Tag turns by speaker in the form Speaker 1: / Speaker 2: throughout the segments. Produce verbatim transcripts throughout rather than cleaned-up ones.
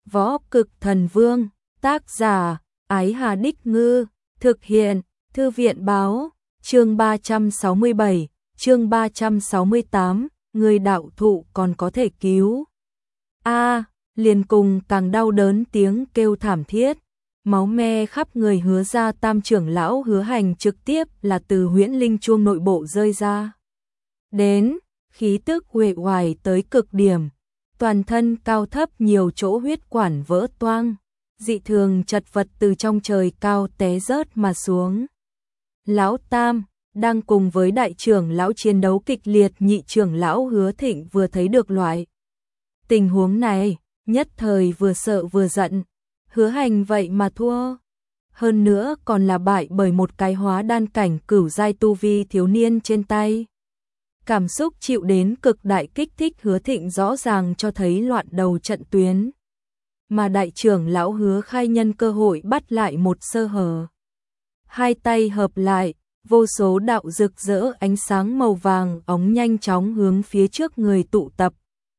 Speaker 1: Võ Cực Thần Vương, tác giả, Ái Hà Đích Ngư, thực hiện, Thư viện Báo, chương ba trăm sáu mươi bảy, chương ba trăm sáu mươi tám, người đạo thụ còn có thể cứu. A, liền cùng càng đau đớn tiếng kêu thảm thiết, máu me khắp người Hứa gia tam trưởng lão Hứa Hành trực tiếp là từ huyễn linh chuông nội bộ rơi ra. Đến, khí tức uể oải tới cực điểm, toàn thân cao thấp nhiều chỗ huyết quản vỡ toang, dị thường chật vật từ trong trời cao té rớt mà xuống. Lão Tam, đang cùng với đại trưởng lão chiến đấu kịch liệt, nhị trưởng lão Hứa Thịnh vừa thấy được loại tình huống này, nhất thời vừa sợ vừa giận, Hứa Hành vậy mà thua. Hơn nữa còn là bại bởi một cái hóa đan cảnh cửu giai tu vi thiếu niên trên tay. Cảm xúc chịu đến cực đại kích thích Hứa Thịnh rõ ràng cho thấy loạn đầu trận tuyến. Mà đại trưởng lão Hứa Khai nhân cơ hội bắt lại một sơ hở. Hai tay hợp lại, vô số đạo rực rỡ ánh sáng màu vàng óng nhanh chóng hướng phía trước người tụ tập.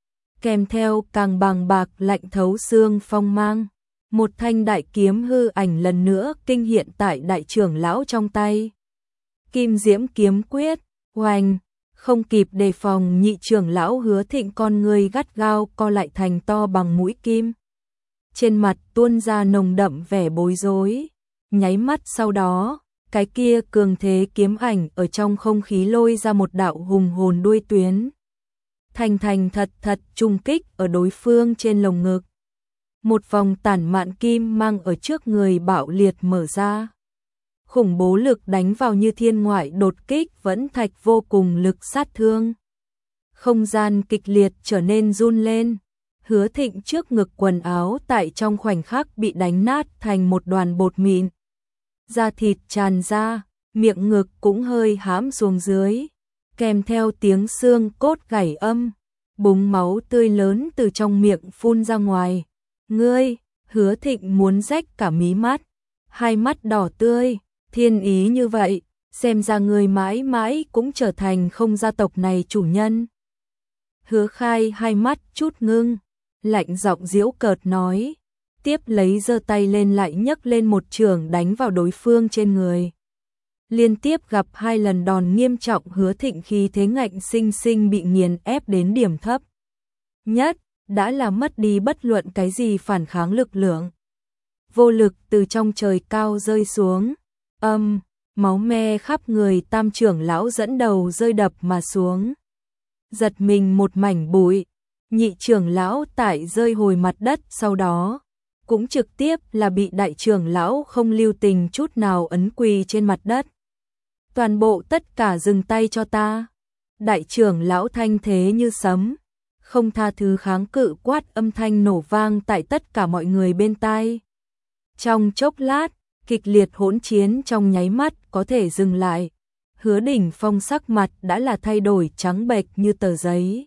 Speaker 1: Kèm theo càng bàng bạc lạnh thấu xương phong mang. Một thanh đại kiếm hư ảnh lần nữa kinh hiện tại đại trưởng lão trong tay. Kim Diễm kiếm quyết, oanh, không kịp đề phòng, nhị trưởng lão Hứa Thịnh con người gắt gao co lại thành to bằng mũi kim. Trên mặt tuôn ra nồng đậm vẻ bối rối. Nháy mắt sau đó, cái kia cường thế kiếm ảnh ở trong không khí lôi ra một đạo hùng hồn đuôi tuyến. Thành thành thật thật trùng kích ở đối phương trên lồng ngực. Một vòng tản mạn kim mang ở trước người bạo liệt mở ra. Khủng bố lực đánh vào như thiên ngoại đột kích vẫn thạch vô cùng lực sát thương. Không gian kịch liệt trở nên run lên. Hứa Thịnh trước ngực quần áo tại trong khoảnh khắc bị đánh nát thành một đoàn bột mịn. Da thịt tràn ra, miệng ngực cũng hơi hãm xuống dưới. Kèm theo tiếng xương cốt gãy âm, búng máu tươi lớn từ trong miệng phun ra ngoài. Ngươi, Hứa Thịnh muốn rách cả mí mắt, hai mắt đỏ tươi, thiên ý như vậy, xem ra ngươi mãi mãi cũng trở thành không gia tộc này chủ nhân. Hứa Khai hai mắt chút ngưng, lạnh giọng giễu cợt nói, tiếp lấy giơ tay lên lại nhấc lên một chưởng đánh vào đối phương trên người. Liên tiếp gặp hai lần đòn nghiêm trọng, Hứa Thịnh khí thế ngạnh sinh sinh bị nghiền ép đến điểm thấp nhất, đã là mất đi bất luận cái gì phản kháng lực lượng. Vô lực từ trong trời cao rơi xuống, âm, máu me khắp người tam trưởng lão dẫn đầu rơi đập mà xuống. Giật mình một mảnh bụi, nhị trưởng lão tại rơi hồi mặt đất sau đó, cũng trực tiếp là bị đại trưởng lão không lưu tình chút nào ấn quỳ trên mặt đất. Toàn bộ tất cả dừng tay cho ta. Đại trưởng lão thanh thế như sấm, không tha thứ kháng cự quát, âm thanh nổ vang tại tất cả mọi người bên tai. Trong chốc lát, kịch liệt hỗn chiến trong nháy mắt có thể dừng lại. Hứa Đỉnh Phong sắc mặt đã là thay đổi trắng bệch như tờ giấy.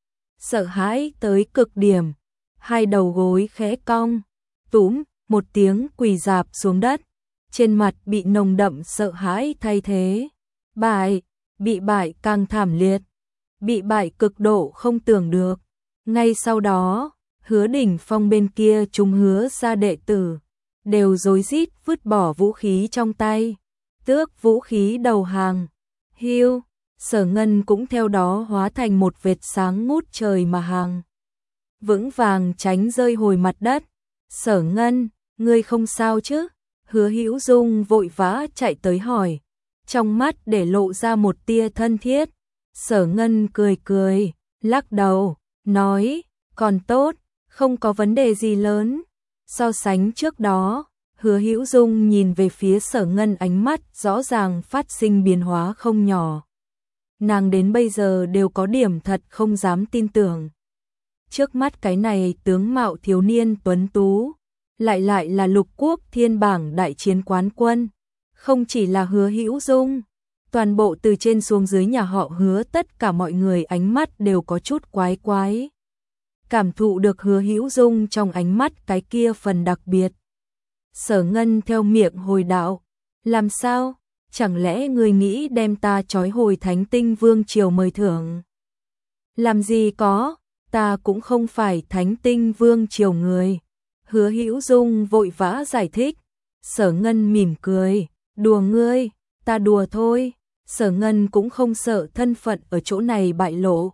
Speaker 1: Sợ hãi tới cực điểm, hai đầu gối khẽ cong, túm, một tiếng quỳ rạp xuống đất. Trên mặt bị nồng đậm sợ hãi thay thế. Bại, bị bại càng thảm liệt, bị bại cực độ không tưởng được. Ngay sau đó, Hứa Đỉnh Phong bên kia chúng Hứa gia đệ tử đều rối rít vứt bỏ vũ khí trong tay, tước vũ khí đầu hàng. Hiu, Sở Ngân cũng theo đó hóa thành một vệt sáng ngút trời mà hàng vững vàng tránh rơi hồi mặt đất. Sở Ngân, ngươi không sao chứ? Hứa Hữu Dung vội vã chạy tới hỏi, trong mắt để lộ ra một tia thân thiết. Sở Ngân cười cười, lắc đầu, nói, còn tốt, không có vấn đề gì lớn. So sánh trước đó, Hứa Hữu Dung nhìn về phía Sở Ngân, ánh mắt rõ ràng phát sinh biến hóa không nhỏ. Nàng đến bây giờ đều có điểm thật không dám tin tưởng. Trước mắt cái này tướng mạo thiếu niên tuấn tú, lại lại là lục quốc thiên bảng đại chiến quán quân. Không chỉ là Hứa Hữu Dung, toàn bộ từ trên xuống dưới nhà họ Hứa tất cả mọi người ánh mắt đều có chút quái quái. Cảm thụ được Hứa Hữu Dung trong ánh mắt cái kia phần đặc biệt. Sở Ngân theo miệng hồi đạo, làm sao? Chẳng lẽ người nghĩ đem ta trói hồi Thánh Tinh Vương triều mời thưởng? Làm gì có, ta cũng không phải Thánh Tinh Vương triều người. Hứa Hữu Dung vội vã giải thích. Sở Ngân mỉm cười, đùa ngươi, ta đùa thôi. Sở Ngân cũng không sợ thân phận ở chỗ này bại lộ.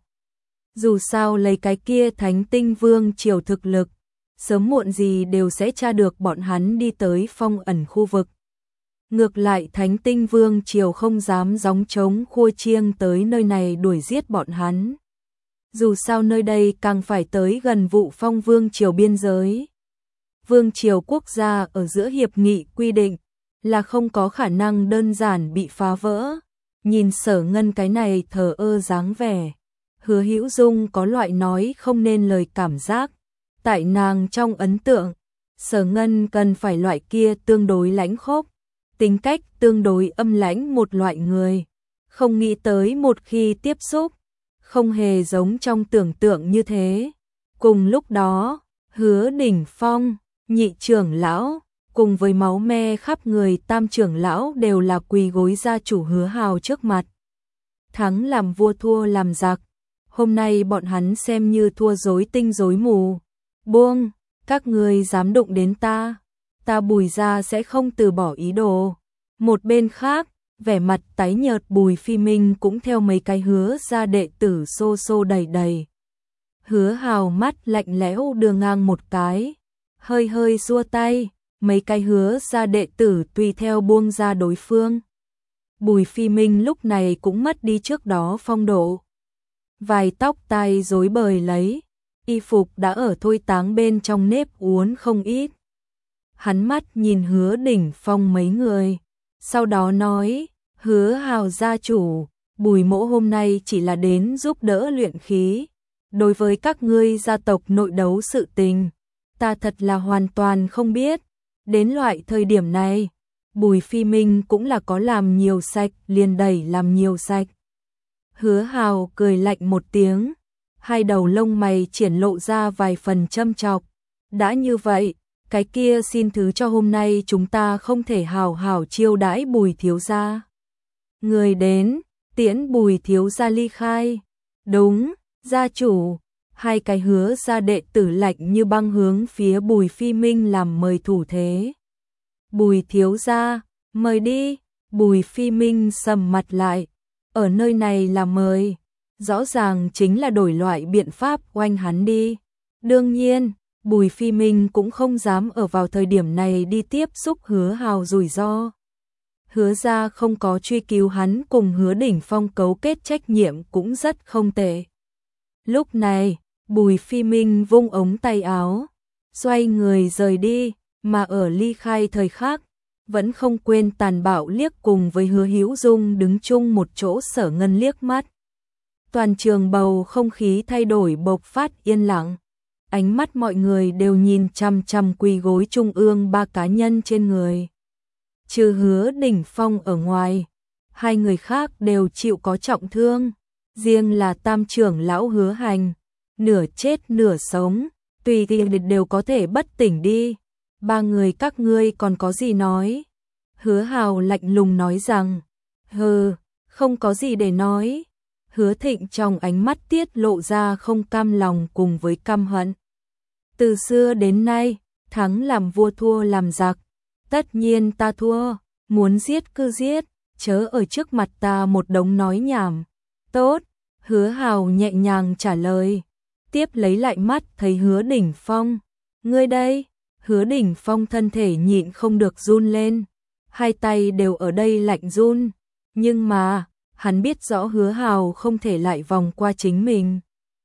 Speaker 1: Dù sao lấy cái kia Thánh Tinh Vương triều thực lực, sớm muộn gì đều sẽ tra được bọn hắn đi tới phong ẩn khu vực. Ngược lại Thánh Tinh Vương triều không dám gióng trống khua chiêng tới nơi này đuổi giết bọn hắn. Dù sao nơi đây càng phải tới gần Vụ Phong Vương triều biên giới. Vương triều quốc gia ở giữa hiệp nghị quy định là không có khả năng đơn giản bị phá vỡ. Nhìn Sở Ngân cái này thờ ơ dáng vẻ, Hứa Hữu Dung có loại nói không nên lời cảm giác. Tại nàng trong ấn tượng, Sở Ngân cần phải loại kia tương đối lãnh khốc, tính cách tương đối âm lãnh một loại người. Không nghĩ tới một khi tiếp xúc, không hề giống trong tưởng tượng như thế. Cùng lúc đó, Hứa Đỉnh Phong, nhị trưởng lão, cùng với máu me khắp người tam trưởng lão đều là quỳ gối gia chủ Hứa Hào trước mặt. Thắng làm vua thua làm giặc, hôm nay bọn hắn xem như thua rối tinh rối mù. Buông, các ngươi dám đụng đến ta, ta Bùi gia sẽ không từ bỏ ý đồ. Một bên khác, vẻ mặt tái nhợt Bùi Phi Minh cũng theo mấy cái Hứa gia đệ tử xô xô đầy đầy. Hứa Hào mắt lạnh lẽo đưa ngang một cái, hơi hơi xua tay, mấy cái Hứa gia đệ tử tùy theo buông ra đối phương. Bùi Phi Minh lúc này cũng mất đi trước đó phong độ. Vài tóc tai rối bời lấy, y phục đã ở thôi táng bên trong nếp uốn không ít. Hắn mắt nhìn Hứa Đỉnh Phong mấy người, sau đó nói, Hứa Hào gia chủ, Bùi mỗ hôm nay chỉ là đến giúp đỡ luyện khí. Đối với các ngươi gia tộc nội đấu sự tình, ta thật là hoàn toàn không biết. Đến loại thời điểm này, Bùi Phi Minh cũng là có làm nhiều sạch, liền đẩy làm nhiều sạch. Hứa Hào cười lạnh một tiếng, hai đầu lông mày triển lộ ra vài phần châm chọc. Đã như vậy, cái kia xin thứ cho hôm nay chúng ta không thể hào hào chiêu đãi Bùi thiếu gia. Người đến, tiễn Bùi thiếu gia ly khai. Đúng, gia chủ. Hai cái Hứa gia đệ tử lạnh như băng hướng phía Bùi Phi Minh làm mời thủ thế. Bùi thiếu gia, mời đi. Bùi Phi Minh sầm mặt lại, ở nơi này là mời, rõ ràng chính là đổi loại biện pháp oanh hắn đi. Đương nhiên, Bùi Phi Minh cũng không dám ở vào thời điểm này đi tiếp xúc Hứa Hào rủi ro. Hứa gia không có truy cứu hắn cùng Hứa Đỉnh Phong cấu kết trách nhiệm cũng rất không tệ. Lúc này, Bùi Phi Minh vung ống tay áo, xoay người rời đi, mà ở ly khai thời khắc, vẫn không quên tàn bạo liếc cùng với Hứa Hữu Dung đứng chung một chỗ Sở Ngân liếc mắt. Toàn trường bầu không khí thay đổi bộc phát yên lặng, ánh mắt mọi người đều nhìn chằm chằm quỳ gối trung ương ba cá nhân trên người. Trừ Hứa Đỉnh Phong ở ngoài, hai người khác đều chịu có trọng thương, riêng là tam trưởng lão Hứa Hành, nửa chết nửa sống, tùy thì đều có thể bất tỉnh đi. Ba người các ngươi còn có gì nói? Hứa Hào lạnh lùng nói rằng, hừ, không có gì để nói. Hứa Thịnh trong ánh mắt tiết lộ ra không cam lòng cùng với căm hận. Từ xưa đến nay, thắng làm vua thua làm giặc. Tất nhiên ta thua, muốn giết cứ giết, chớ ở trước mặt ta một đống nói nhảm. Tốt, Hứa Hào nhẹ nhàng trả lời. Tiếp lấy lại mắt thấy Hứa Đỉnh Phong. Ngươi đây? Hứa Đỉnh Phong thân thể nhịn không được run lên. Hai tay đều ở đây lạnh run. Nhưng mà, hắn biết rõ Hứa Hào không thể lại vòng qua chính mình.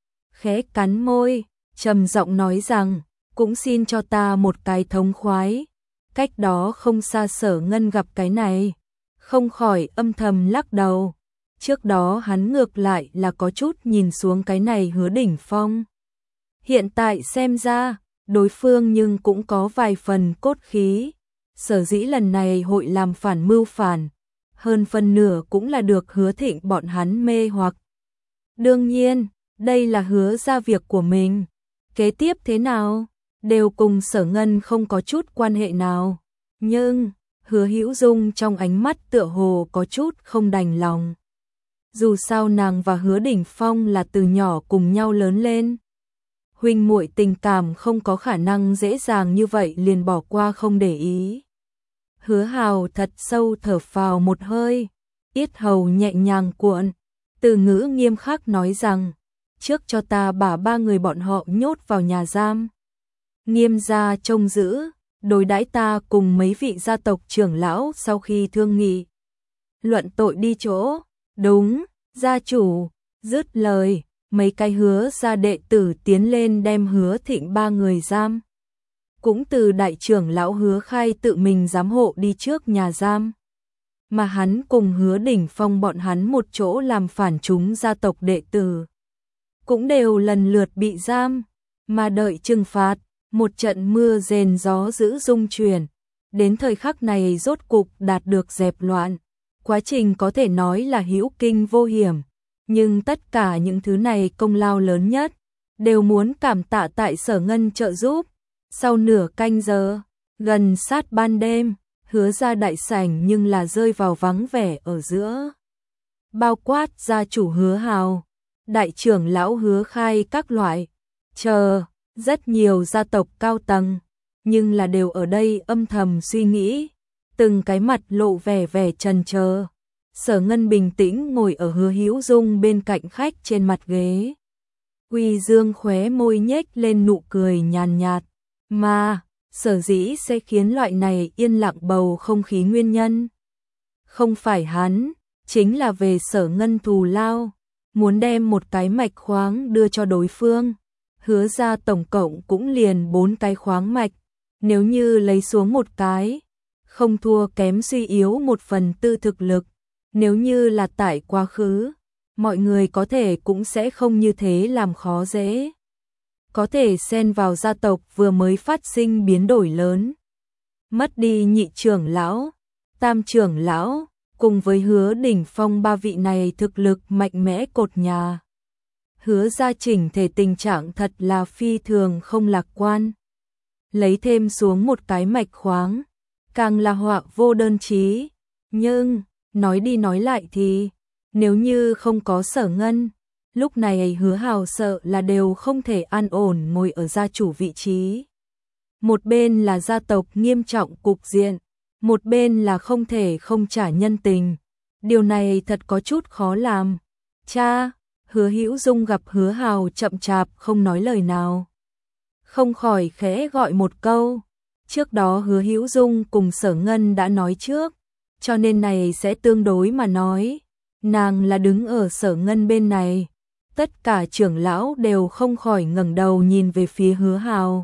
Speaker 1: Khẽ cắn môi, trầm giọng nói rằng, cũng xin cho ta một cái thống khoái. Cách đó không xa Sở Ngân gặp cái này, không khỏi âm thầm lắc đầu. Trước đó hắn ngược lại là có chút nhìn xuống cái này Hứa Đỉnh Phong. Hiện tại xem ra, đối phương nhưng cũng có vài phần cốt khí. Sở dĩ lần này hội làm phản mưu phản, hơn phần nửa cũng là được Hứa Thịnh bọn hắn mê hoặc. Đương nhiên, đây là Hứa ra việc của mình. Kế tiếp thế nào, đều cùng Sở Ngân không có chút quan hệ nào. Nhưng, Hứa Hữu Dung trong ánh mắt tựa hồ có chút không đành lòng. Dù sao nàng và Hứa Đỉnh Phong là từ nhỏ cùng nhau lớn lên. huynh muội tình cảm không có khả năng dễ dàng như vậy liền bỏ qua không để ý. Hứa Hào thật sâu thở phào một hơi, yết hầu nhẹ nhàng cuộn, từ ngữ nghiêm khắc nói rằng, trước cho ta bảo ba người bọn họ nhốt vào nhà giam. Nghiêm gia trông giữ, đối đãi ta cùng mấy vị gia tộc trưởng lão sau khi thương nghị. Luận tội đi chỗ, đúng, gia chủ, dứt lời, mấy cái Hứa gia đệ tử tiến lên đem Hứa Thịnh ba người giam. Cũng từ đại trưởng lão Hứa Khai tự mình giám hộ đi trước nhà giam. Mà hắn cùng Hứa Đỉnh Phong bọn hắn một chỗ làm phản chúng gia tộc đệ tử. Cũng đều lần lượt bị giam, mà đợi trừng phạt, một trận mưa rền gió dữ rung chuyển. Đến thời khắc này rốt cục đạt được dẹp loạn. Quá trình có thể nói là hữu kinh vô hiểm, nhưng tất cả những thứ này công lao lớn nhất, đều muốn cảm tạ tại Sở Ngân trợ giúp. Sau nửa canh giờ, gần sát ban đêm, Hứa ra đại sảnh nhưng là rơi vào vắng vẻ ở giữa. Bao quát gia chủ Hứa Hào, đại trưởng lão Hứa Khai các loại, chờ, rất nhiều gia tộc cao tầng, nhưng là đều ở đây âm thầm suy nghĩ, từng cái mặt lộ vẻ vẻ trần chờ. Sở Ngân bình tĩnh ngồi ở Hứa Hữu Dung bên cạnh khách trên mặt ghế. Uy Dương khóe môi nhếch lên nụ cười nhàn nhạt, mà sở dĩ sẽ khiến loại này yên lặng bầu không khí nguyên nhân. Không phải hắn, chính là về Sở Ngân thù lao, muốn đem một cái mạch khoáng đưa cho đối phương. Hứa ra tổng cộng cũng liền bốn cái khoáng mạch, nếu như lấy xuống một cái, không thua kém suy yếu một phần tư thực lực. Nếu như là tại quá khứ, mọi người có thể cũng sẽ không như thế làm khó dễ. Có thể xen vào gia tộc vừa mới phát sinh biến đổi lớn. Mất đi nhị trưởng lão, tam trưởng lão, cùng với Hứa Đỉnh Phong ba vị này thực lực mạnh mẽ cột nhà. Hứa gia chỉnh thể tình trạng thật là phi thường không lạc quan. Lấy thêm xuống một cái mạch khoáng, càng là họa vô đơn chí. Nhưng, nói đi nói lại thì, nếu như không có Sở Ngân, lúc này Hứa Hào sợ là đều không thể an ổn ngồi ở gia chủ vị trí. Một bên là gia tộc nghiêm trọng cục diện, một bên là không thể không trả nhân tình. Điều này thật có chút khó làm. Cha, Hứa Hữu Dung gặp Hứa Hào chậm chạp không nói lời nào, không khỏi khẽ gọi một câu. Trước đó Hứa Hữu Dung cùng Sở Ngân đã nói trước, cho nên này sẽ tương đối mà nói, nàng là đứng ở Sở Ngân bên này. Tất cả trưởng lão đều không khỏi ngẩng đầu nhìn về phía Hứa Hào.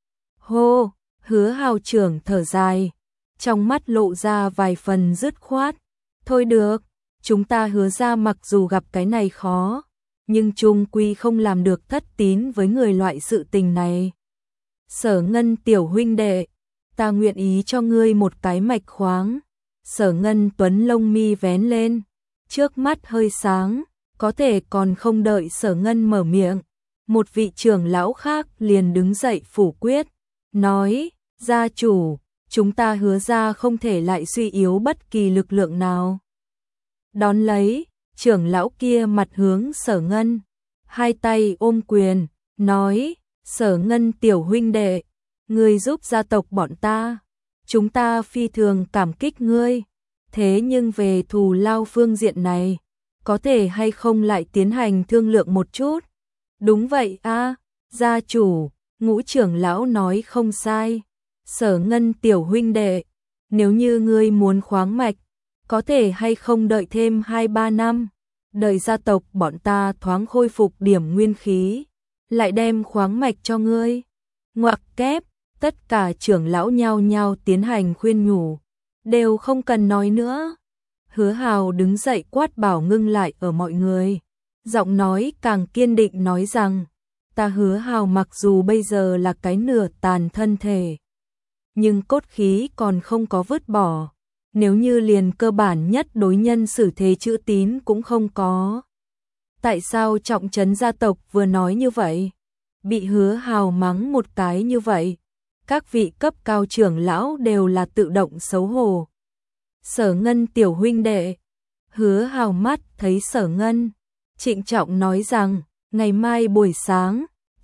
Speaker 1: Hô, Hứa Hào trưởng thở dài, trong mắt lộ ra vài phần dứt khoát. Thôi được, chúng ta Hứa ra mặc dù gặp cái này khó, nhưng chung quy không làm được thất tín với người loại sự tình này. Sở Ngân tiểu huynh đệ, ta nguyện ý cho ngươi một cái mạch khoáng. Sở Ngân tuấn lông mi vén lên, trước mắt hơi sáng, có thể còn không đợi Sở Ngân mở miệng. Một vị trưởng lão khác liền đứng dậy phủ quyết, nói, gia chủ, chúng ta Hứa ra không thể lại suy yếu bất kỳ lực lượng nào. Đón lấy, trưởng lão kia mặt hướng Sở Ngân, hai tay ôm quyền, nói, Sở Ngân tiểu huynh đệ, ngươi giúp gia tộc bọn ta, chúng ta phi thường cảm kích ngươi, thế nhưng về thù lao phương diện này, có thể hay không lại tiến hành thương lượng một chút? Đúng vậy a, gia chủ, Ngũ trưởng lão nói không sai. Sở Ngân tiểu huynh đệ, nếu như ngươi muốn khoáng mạch, có thể hay không đợi thêm hai ba năm, đợi gia tộc bọn ta thoáng khôi phục điểm nguyên khí, lại đem khoáng mạch cho ngươi. Ngoặc kép, tất cả trưởng lão nhao nhao tiến hành khuyên nhủ, đều không cần nói nữa. Hứa Hào đứng dậy quát bảo ngưng lại ở mọi người, giọng nói càng kiên định nói rằng, ta Hứa Hào mặc dù bây giờ là cái nửa tàn thân thể, nhưng cốt khí còn không có vứt bỏ, nếu như liền cơ bản nhất đối nhân xử thế chữ tín cũng không có. Tại sao trọng trấn gia tộc vừa nói như vậy? Bị Hứa Hào mắng một cái như vậy, các vị cấp cao trưởng lão đều là tự động xấu hổ. Sở Ngân tiểu huynh đệ, Hứa Hào mắt thấy Sở Ngân, trịnh trọng nói rằng, ngày mai buổi sáng,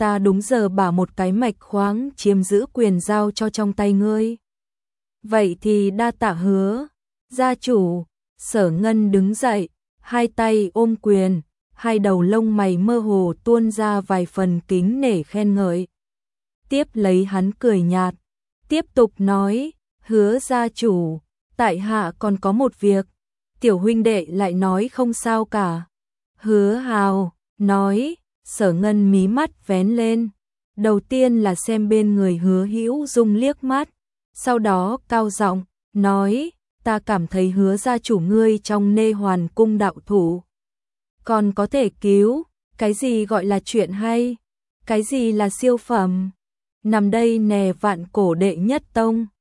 Speaker 1: ta đúng giờ bảo một cái mạch khoáng chiếm giữ quyền giao cho trong tay ngươi. Vậy thì đa tạ Hứa gia chủ. Sở Ngân đứng dậy, hai tay ôm quyền, hai đầu lông mày mơ hồ tuôn ra vài phần kính nể khen ngợi. Tiếp lấy hắn cười nhạt, tiếp tục nói, Hứa gia chủ, tại hạ còn có một việc. Tiểu huynh đệ lại nói không sao cả. Hứa Hào nói. Sở Ngân mí mắt vén lên, đầu tiên là xem bên người Hứa Hữu Dung liếc mắt, sau đó cao giọng nói, ta cảm thấy Hứa gia chủ ngươi trong Nê Hoàn cung đạo thủ còn có thể cứu. Cái gì gọi là chuyện hay? Cái gì là siêu phẩm? Nằm đây nè, vạn cổ đệ nhất tông.